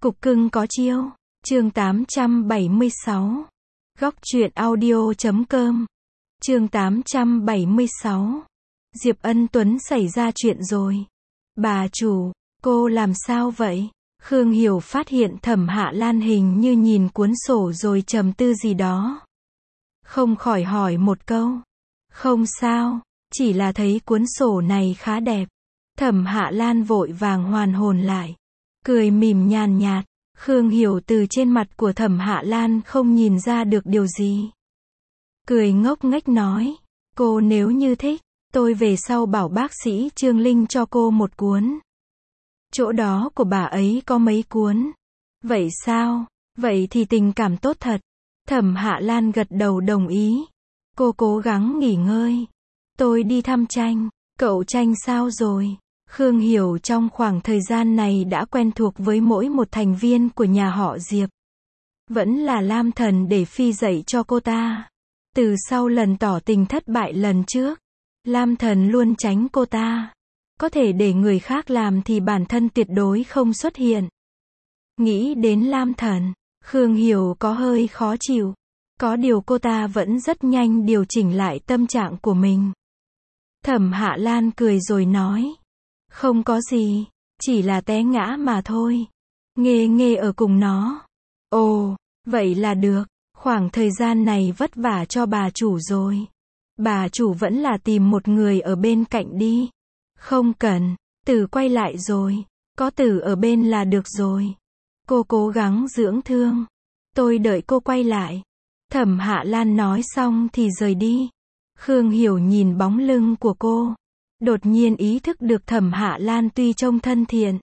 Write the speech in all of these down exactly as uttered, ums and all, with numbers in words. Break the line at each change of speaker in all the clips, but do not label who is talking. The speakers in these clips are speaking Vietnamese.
Cục cưng có chiêu. Chương tám trăm bảy mươi sáu. Góc truyện audio chấm com. Chương tám trăm bảy mươi sáu. Diệp Ân Tuấn xảy ra chuyện rồi. Bà chủ, cô làm sao vậy? Khương Hiểu phát hiện Thẩm Hạ Lan hình như nhìn cuốn sổ rồi trầm tư gì đó. Không khỏi hỏi một câu. Không sao, chỉ là thấy cuốn sổ này khá đẹp. Thẩm Hạ Lan vội vàng hoàn hồn lại. Cười mỉm nhàn nhạt. Khương Hiểu từ trên mặt của Thẩm Hạ Lan không nhìn ra được điều gì. Cười ngốc nghếch nói. Cô nếu như thích, tôi về sau bảo bác sĩ Trương Linh cho cô một cuốn. Chỗ đó của bà ấy có mấy cuốn. Vậy sao? Vậy thì tình cảm tốt thật. Thẩm Hạ Lan gật đầu đồng ý. Cô cố gắng nghỉ ngơi. Tôi đi thăm Tranh. Cậu Tranh sao rồi? Khương Hiểu trong khoảng thời gian này đã quen thuộc với mỗi một thành viên của nhà họ Diệp. Vẫn là Lam Thần để phi dạy cho cô ta. Từ sau lần tỏ tình thất bại lần trước, Lam Thần luôn tránh cô ta. Có thể để người khác làm thì bản thân tuyệt đối không xuất hiện. Nghĩ đến Lam Thần, Khương Hiểu có hơi khó chịu. Có điều cô ta vẫn rất nhanh điều chỉnh lại tâm trạng của mình. Thẩm Hạ Lan cười rồi nói. Không có gì, chỉ là té ngã mà thôi. Nghê nghê ở cùng nó. Ồ, vậy là được. Khoảng thời gian này vất vả cho bà chủ rồi. Bà chủ vẫn là tìm một người ở bên cạnh đi. Không cần, Tử quay lại rồi. Có Tử ở bên là được rồi. Cô cố gắng dưỡng thương. Tôi đợi cô quay lại. Thẩm Hạ Lan nói xong thì rời đi. Khương Hiểu nhìn bóng lưng của cô. Đột nhiên ý thức được Thẩm Hạ Lan tuy trông thân thiện,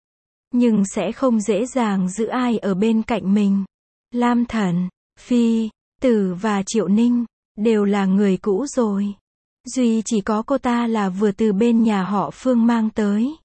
nhưng sẽ không dễ dàng giữ ai ở bên cạnh mình. Lam Thần, Phi, Tử và Triệu Ninh, đều là người cũ rồi. Duy chỉ có cô ta là vừa từ bên nhà họ Phương mang tới.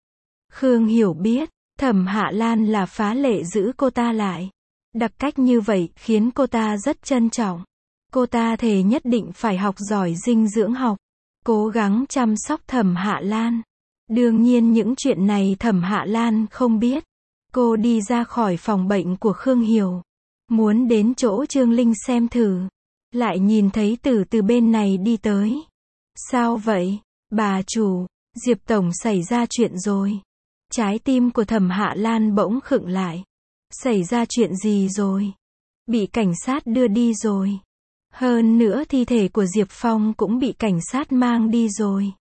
Khương Hiểu biết, Thẩm Hạ Lan là phá lệ giữ cô ta lại. Đặc cách như vậy khiến cô ta rất trân trọng. Cô ta thề nhất định phải học giỏi dinh dưỡng học. Cố gắng chăm sóc Thẩm Hạ Lan. Đương nhiên những chuyện này Thẩm Hạ Lan không biết. Cô đi ra khỏi phòng bệnh của Khương Hiểu. Muốn đến chỗ Trương Linh xem thử. Lại nhìn thấy Tử từ bên này đi tới. Sao vậy? Bà chủ, Diệp Tổng xảy ra chuyện rồi. Trái tim của Thẩm Hạ Lan bỗng khựng lại. Xảy ra chuyện gì rồi? Bị cảnh sát đưa đi rồi. Hơn nữa thi thể của Diệp Phong cũng bị cảnh sát mang đi rồi.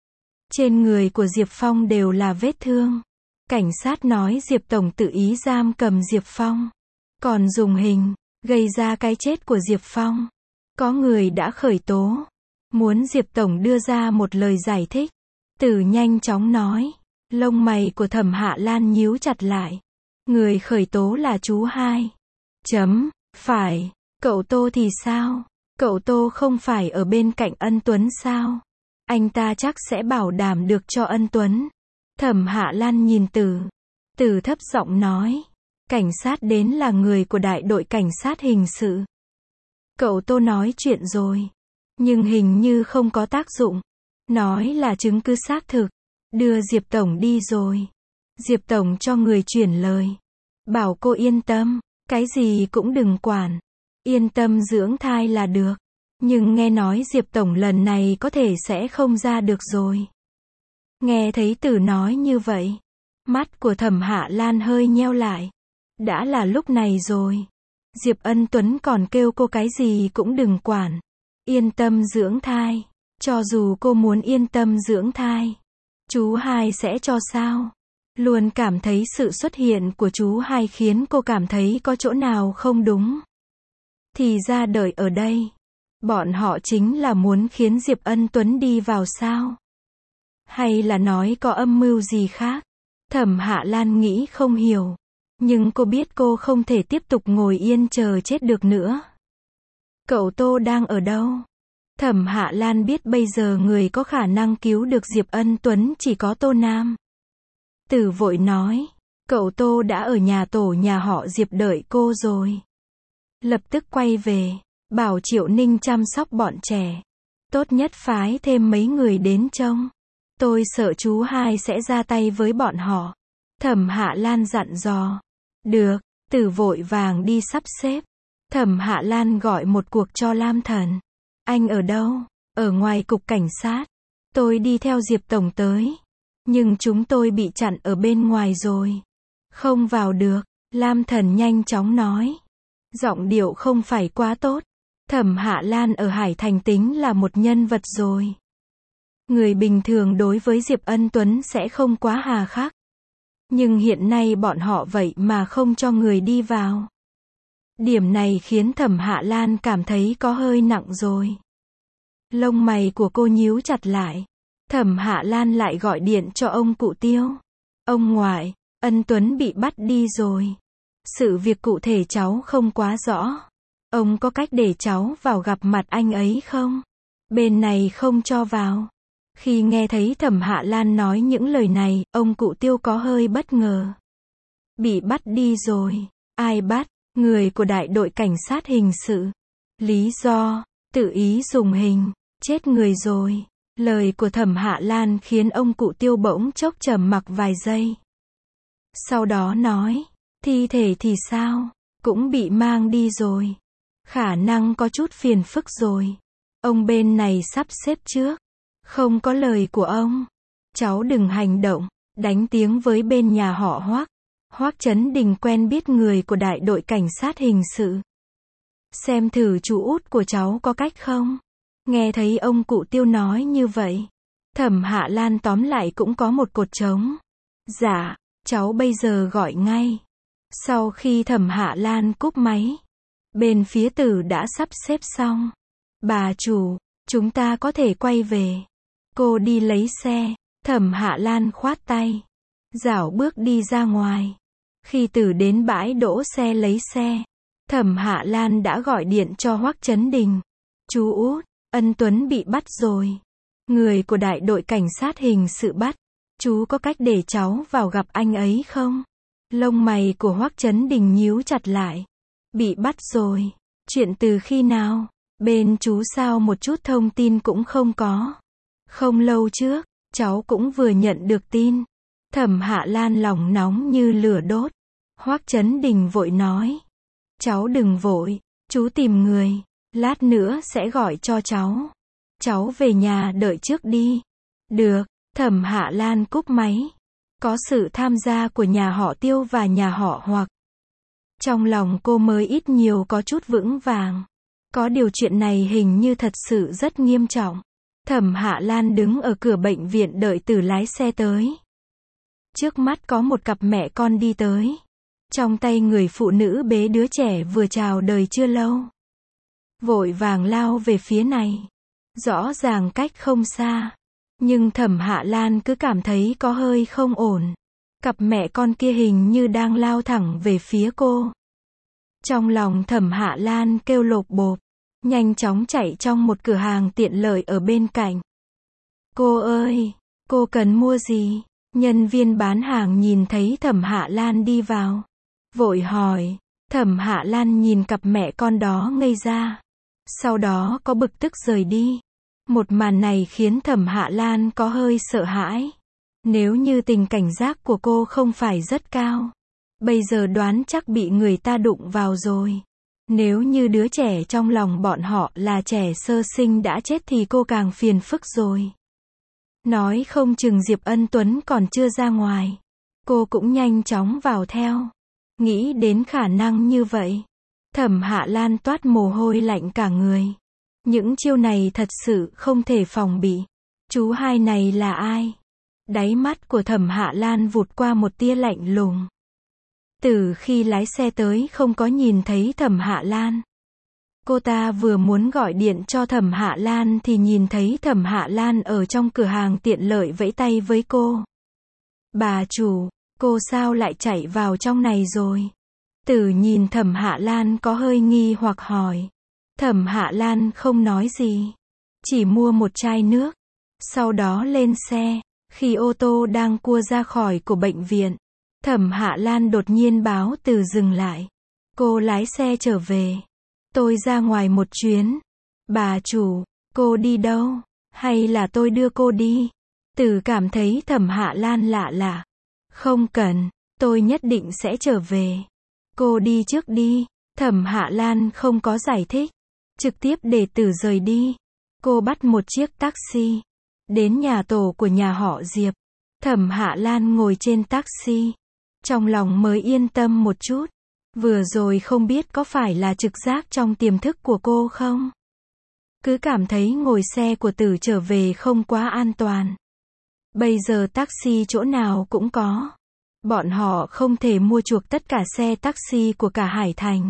Trên người của Diệp Phong đều là vết thương. Cảnh sát nói Diệp Tổng tự ý giam cầm Diệp Phong. Còn dùng hình, gây ra cái chết của Diệp Phong. Có người đã khởi tố. Muốn Diệp Tổng đưa ra một lời giải thích. Tử nhanh chóng nói. Lông mày của Thẩm Hạ Lan nhíu chặt lại. Người khởi tố là chú hai. Chấm, phải. Cậu Tô thì sao? Cậu Tô không phải ở bên cạnh Ân Tuấn sao? Anh ta chắc sẽ bảo đảm được cho Ân Tuấn. Thẩm Hạ Lan nhìn Tử. Tử thấp giọng nói. Cảnh sát đến là người của đại đội cảnh sát hình sự. Cậu Tô nói chuyện rồi. Nhưng hình như không có tác dụng. Nói là chứng cứ xác thực. Đưa Diệp Tổng đi rồi. Diệp Tổng cho người chuyển lời. Bảo cô yên tâm. Cái gì cũng đừng quản. Yên tâm dưỡng thai là được. Nhưng nghe nói Diệp Tổng lần này có thể sẽ không ra được rồi. Nghe thấy Tử nói như vậy. Mắt của Thẩm Hạ Lan hơi nheo lại. Đã là lúc này rồi. Diệp Ân Tuấn còn kêu cô cái gì cũng đừng quản. Yên tâm dưỡng thai. Cho dù cô muốn yên tâm dưỡng thai, chú hai sẽ cho sao? Luôn cảm thấy sự xuất hiện của chú hai khiến cô cảm thấy có chỗ nào không đúng. Thì ra đợi ở đây. Bọn họ chính là muốn khiến Diệp Ân Tuấn đi vào sao? Hay là nói có âm mưu gì khác? Thẩm Hạ Lan nghĩ không hiểu. Nhưng cô biết cô không thể tiếp tục ngồi yên chờ chết được nữa. Cậu Tô đang ở đâu? Thẩm Hạ Lan biết bây giờ người có khả năng cứu được Diệp Ân Tuấn chỉ có Tô Nam. Tử vội nói. Cậu Tô đã ở nhà tổ nhà họ Diệp đợi cô rồi. Lập tức quay về. Bảo Triệu Ninh chăm sóc bọn trẻ. Tốt nhất phái thêm mấy người đến trông. Tôi sợ chú hai sẽ ra tay với bọn họ. Thẩm Hạ Lan dặn dò. Được, Tử vội vàng đi sắp xếp. Thẩm Hạ Lan gọi một cuộc cho Lam Thần. Anh ở đâu? Ở ngoài cục cảnh sát. Tôi đi theo Diệp Tổng tới. Nhưng chúng tôi bị chặn ở bên ngoài rồi. Không vào được. Lam Thần nhanh chóng nói. Giọng điệu không phải quá tốt. Thẩm Hạ Lan ở Hải Thành tính là một nhân vật rồi. Người bình thường đối với Diệp Ân Tuấn sẽ không quá hà khắc. Nhưng hiện nay bọn họ vậy mà không cho người đi vào. Điểm này khiến Thẩm Hạ Lan cảm thấy có hơi nặng rồi. Lông mày của cô nhíu chặt lại. Thẩm Hạ Lan lại gọi điện cho ông cụ Tiêu. Ông ngoại, Ân Tuấn bị bắt đi rồi. Sự việc cụ thể cháu không quá rõ. Ông có cách để cháu vào gặp mặt anh ấy không? Bên này không cho vào. Khi nghe thấy Thẩm Hạ Lan nói những lời này, ông cụ Tiêu có hơi bất ngờ. Bị bắt đi rồi. Ai bắt? Người của đại đội cảnh sát hình sự. Lý do, tự ý dùng hình. Chết người rồi. Lời của Thẩm Hạ Lan khiến ông cụ Tiêu bỗng chốc trầm mặc vài giây. Sau đó nói, thi thể thì sao? Cũng bị mang đi rồi. Khả năng có chút phiền phức rồi. Ông bên này sắp xếp trước. Không có lời của ông. Cháu đừng hành động. Đánh tiếng với bên nhà họ Hoắc. Hoắc Chấn Đình quen biết người của đại đội cảnh sát hình sự. Xem thử chú út của cháu có cách không? Nghe thấy ông cụ Tiêu nói như vậy. Thẩm Hạ Lan tóm lại cũng có một cột trống. Dạ, cháu bây giờ gọi ngay. Sau khi Thẩm Hạ Lan cúp máy. Bên phía Tử đã sắp xếp xong. Bà chủ, chúng ta có thể quay về. Cô đi lấy xe. Thẩm Hạ Lan khoát tay. Dảo bước đi ra ngoài. Khi Tử đến bãi đỗ xe lấy xe. Thẩm Hạ Lan đã gọi điện cho Hoắc Chấn Đình. Chú út, Ân Tuấn bị bắt rồi. Người của đại đội cảnh sát hình sự bắt. Chú có cách để cháu vào gặp anh ấy không? Lông mày của Hoắc Chấn Đình nhíu chặt lại. Bị bắt rồi. Chuyện từ khi nào? Bên chú sao một chút thông tin cũng không có. Không lâu trước, cháu cũng vừa nhận được tin. Thẩm Hạ Lan lòng nóng như lửa đốt. Hoắc Chấn Đình vội nói. Cháu đừng vội, chú tìm người. Lát nữa sẽ gọi cho cháu. Cháu về nhà đợi trước đi. Được, Thẩm Hạ Lan cúp máy. Có sự tham gia của nhà họ Tiêu và nhà họ Hoắc. Trong lòng cô mới ít nhiều có chút vững vàng. Có điều chuyện này hình như thật sự rất nghiêm trọng. Thẩm Hạ Lan đứng ở cửa bệnh viện đợi Tử lái xe tới. Trước mắt có một cặp mẹ con đi tới. Trong tay người phụ nữ bế đứa trẻ vừa chào đời chưa lâu. Vội vàng lao về phía này. Rõ ràng cách không xa. Nhưng Thẩm Hạ Lan cứ cảm thấy có hơi không ổn. Cặp mẹ con kia hình như đang lao thẳng về phía cô. Trong lòng Thẩm Hạ Lan kêu lộp bộp. Nhanh chóng chạy trong một cửa hàng tiện lợi ở bên cạnh. Cô ơi, cô cần mua gì? Nhân viên bán hàng nhìn thấy Thẩm Hạ Lan đi vào. Vội hỏi. Thẩm Hạ Lan nhìn cặp mẹ con đó ngây ra. Sau đó có bực tức rời đi. Một màn này khiến Thẩm Hạ Lan có hơi sợ hãi. Nếu như tình cảnh giác của cô không phải rất cao. Bây giờ đoán chắc bị người ta đụng vào rồi. Nếu như đứa trẻ trong lòng bọn họ là trẻ sơ sinh đã chết thì cô càng phiền phức rồi. Nói không chừng Diệp Ân Tuấn còn chưa ra ngoài. Cô cũng nhanh chóng vào theo. Nghĩ đến khả năng như vậy. Thẩm Hạ Lan toát mồ hôi lạnh cả người. Những chiêu này thật sự không thể phòng bị. Chú hai này là ai? Đáy mắt của Thẩm Hạ Lan vụt qua một tia lạnh lùng. Từ khi lái xe tới không có nhìn thấy Thẩm Hạ Lan. Cô ta vừa muốn gọi điện cho Thẩm Hạ Lan thì nhìn thấy Thẩm Hạ Lan ở trong cửa hàng tiện lợi vẫy tay với cô. Bà chủ, cô sao lại chạy vào trong này rồi? Tử nhìn Thẩm Hạ Lan có hơi nghi hoặc hỏi. Thẩm Hạ Lan không nói gì. Chỉ mua một chai nước. Sau đó lên xe. Khi ô tô đang cua ra khỏi của bệnh viện. Thẩm Hạ Lan đột nhiên báo Từ dừng lại. Cô lái xe trở về. Tôi ra ngoài một chuyến. Bà chủ, cô đi đâu? Hay là tôi đưa cô đi? Từ cảm thấy Thẩm Hạ Lan lạ lạ. Không cần, tôi nhất định sẽ trở về. Cô đi trước đi. Thẩm Hạ Lan không có giải thích. Trực tiếp để Tử rời đi. Cô bắt một chiếc taxi. Đến nhà tổ của nhà họ Diệp. Thẩm Hạ Lan ngồi trên taxi. Trong lòng mới yên tâm một chút. Vừa rồi không biết có phải là trực giác trong tiềm thức của cô không? Cứ cảm thấy ngồi xe của Tử trở về không quá an toàn. Bây giờ taxi chỗ nào cũng có. Bọn họ không thể mua chuộc tất cả xe taxi của cả Hải Thành.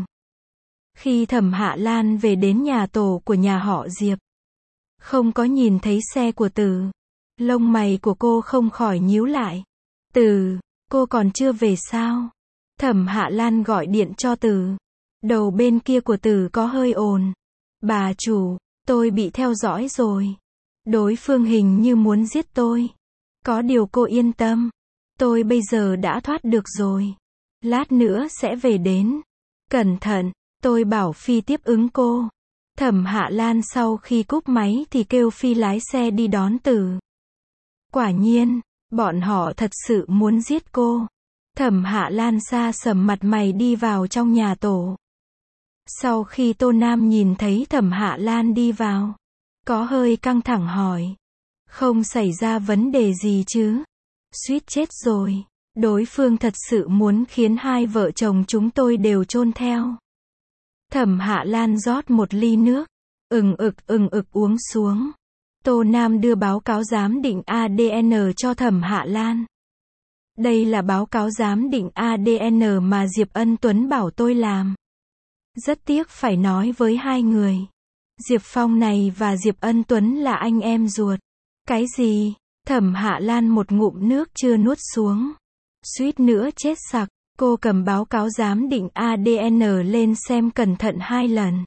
Khi Thẩm Hạ Lan về đến nhà tổ của nhà họ Diệp, không có nhìn thấy xe của Tử. Lông mày của cô không khỏi nhíu lại. Tử, cô còn chưa về sao? Thẩm Hạ Lan gọi điện cho Tử. Đầu bên kia của Tử có hơi ồn. Bà chủ, tôi bị theo dõi rồi. Đối phương hình như muốn giết tôi. Có điều cô yên tâm. Tôi bây giờ đã thoát được rồi. Lát nữa sẽ về đến. Cẩn thận, tôi bảo Phi tiếp ứng cô. Thẩm Hạ Lan sau khi cúp máy thì kêu Phi lái xe đi đón Tử. Quả nhiên, bọn họ thật sự muốn giết cô. Thẩm Hạ Lan xa sầm mặt mày đi vào trong nhà tổ. Sau khi Tô Nam nhìn thấy Thẩm Hạ Lan đi vào, có hơi căng thẳng hỏi. Không xảy ra vấn đề gì chứ? Suýt chết rồi. Đối phương thật sự muốn khiến hai vợ chồng chúng tôi đều chôn theo. Thẩm Hạ Lan rót một ly nước. Ừng ực ừng ực uống xuống. Tô Nam đưa báo cáo giám định a đê en cho Thẩm Hạ Lan. Đây là báo cáo giám định a đê en mà Diệp Ân Tuấn bảo tôi làm. Rất tiếc phải nói với hai người. Diệp Phong này và Diệp Ân Tuấn là anh em ruột. Cái gì? Thẩm Hạ Lan một ngụm nước chưa nuốt xuống. Suýt nữa chết sặc. Cô cầm báo cáo giám định a đê en lên xem cẩn thận hai lần.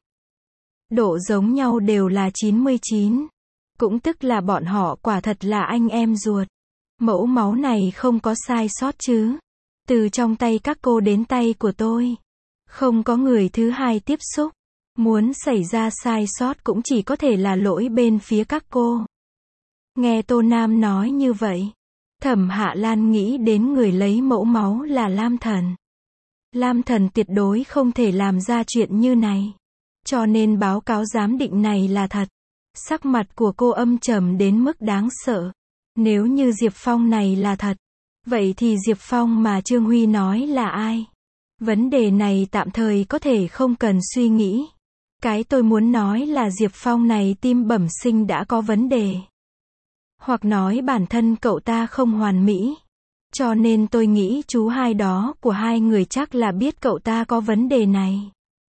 Độ giống nhau đều là chín mươi chín. Cũng tức là bọn họ quả thật là anh em ruột. Mẫu máu này không có sai sót chứ. Từ trong tay các cô đến tay của tôi. Không có người thứ hai tiếp xúc. Muốn xảy ra sai sót cũng chỉ có thể là lỗi bên phía các cô. Nghe Tô Nam nói như vậy. Thẩm Hạ Lan nghĩ đến người lấy mẫu máu là Lam Thần. Lam Thần tuyệt đối không thể làm ra chuyện như này. Cho nên báo cáo giám định này là thật. Sắc mặt của cô âm trầm đến mức đáng sợ. Nếu như Diệp Phong này là thật, vậy thì Diệp Phong mà Trương Huy nói là ai? Vấn đề này tạm thời có thể không cần suy nghĩ. Cái tôi muốn nói là Diệp Phong này tim bẩm sinh đã có vấn đề. Hoặc nói bản thân cậu ta không hoàn mỹ. Cho nên tôi nghĩ chú hai đó của hai người chắc là biết cậu ta có vấn đề này.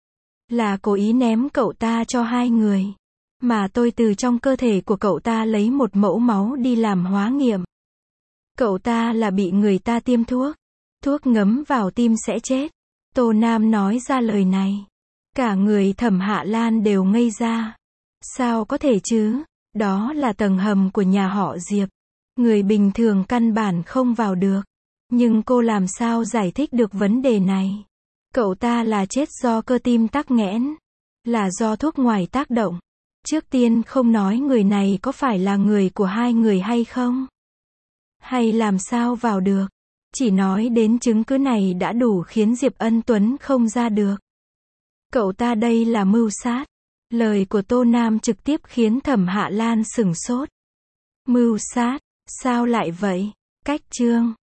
Là cố ý ném cậu ta cho hai người. Mà tôi từ trong cơ thể của cậu ta lấy một mẫu máu đi làm hóa nghiệm. Cậu ta là bị người ta tiêm thuốc. Thuốc ngấm vào tim sẽ chết. Tô Nam nói ra lời này. Cả người Thẩm Hạ Lan đều ngây ra. Sao có thể chứ? Đó là tầng hầm của nhà họ Diệp. Người bình thường căn bản không vào được. Nhưng cô làm sao giải thích được vấn đề này? Cậu ta là chết do cơ tim tắc nghẽn. Là do thuốc ngoài tác động. Trước tiên không nói người này có phải là người của hai người hay không? Hay làm sao vào được? Chỉ nói đến chứng cứ này đã đủ khiến Diệp Ân Tuấn không ra được. Cậu ta đây là mưu sát. Lời của Tô Nam trực tiếp khiến Thẩm Hạ Lan sửng sốt. Mưu sát? Sao lại vậy? Cách chương